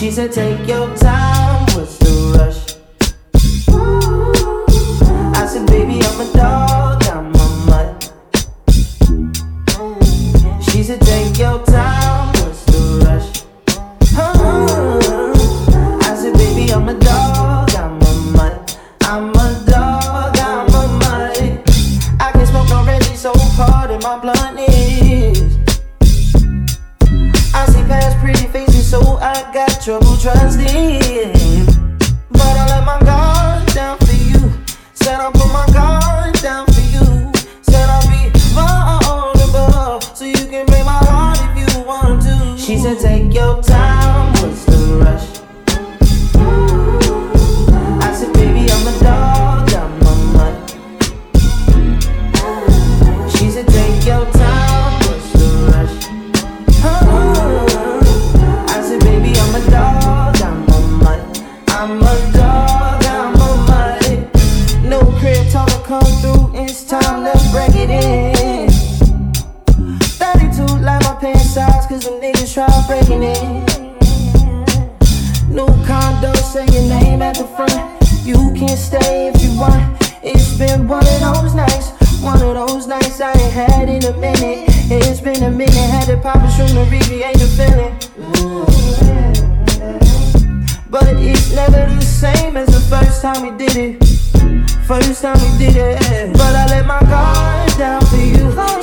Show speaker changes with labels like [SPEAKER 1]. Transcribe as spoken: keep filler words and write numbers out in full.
[SPEAKER 1] She said, take your time, what's the rush? I said, baby, I'm a dog, I'm a mutt. She said, take your time, what's the rush? I said, baby, I'm a dog, I'm a mutt. I'm a dog, I'm a mutt. I can't smoke no Reggie, so hard in my blunt is. I see past pretty faces, so I got trouble trusting. But I let my guard down for you. Said I'll put my guard down for you. Said I'll be vulnerable, so you can break my heart if you want to. She said, take your time, what's the rush? I said, baby, I'm a dog, I'm a mutt. She said, take your time, what's the rush? I said, baby, I'm a dog, I'm a mutt. I'm a dog, I'm a mutt. No crib talk come through, it's time to break it in. thirty-two like my pants size, cause them niggas try breaking it. New condo, say your name at the front. You can stay if you want. It's been one of those nights, one of those nights I ain't had in a minute. It's been a minute, had to pop a shroom to recreate the feeling. But it's never the same as the first time we did it. First time we did it. But I let my guard down for you.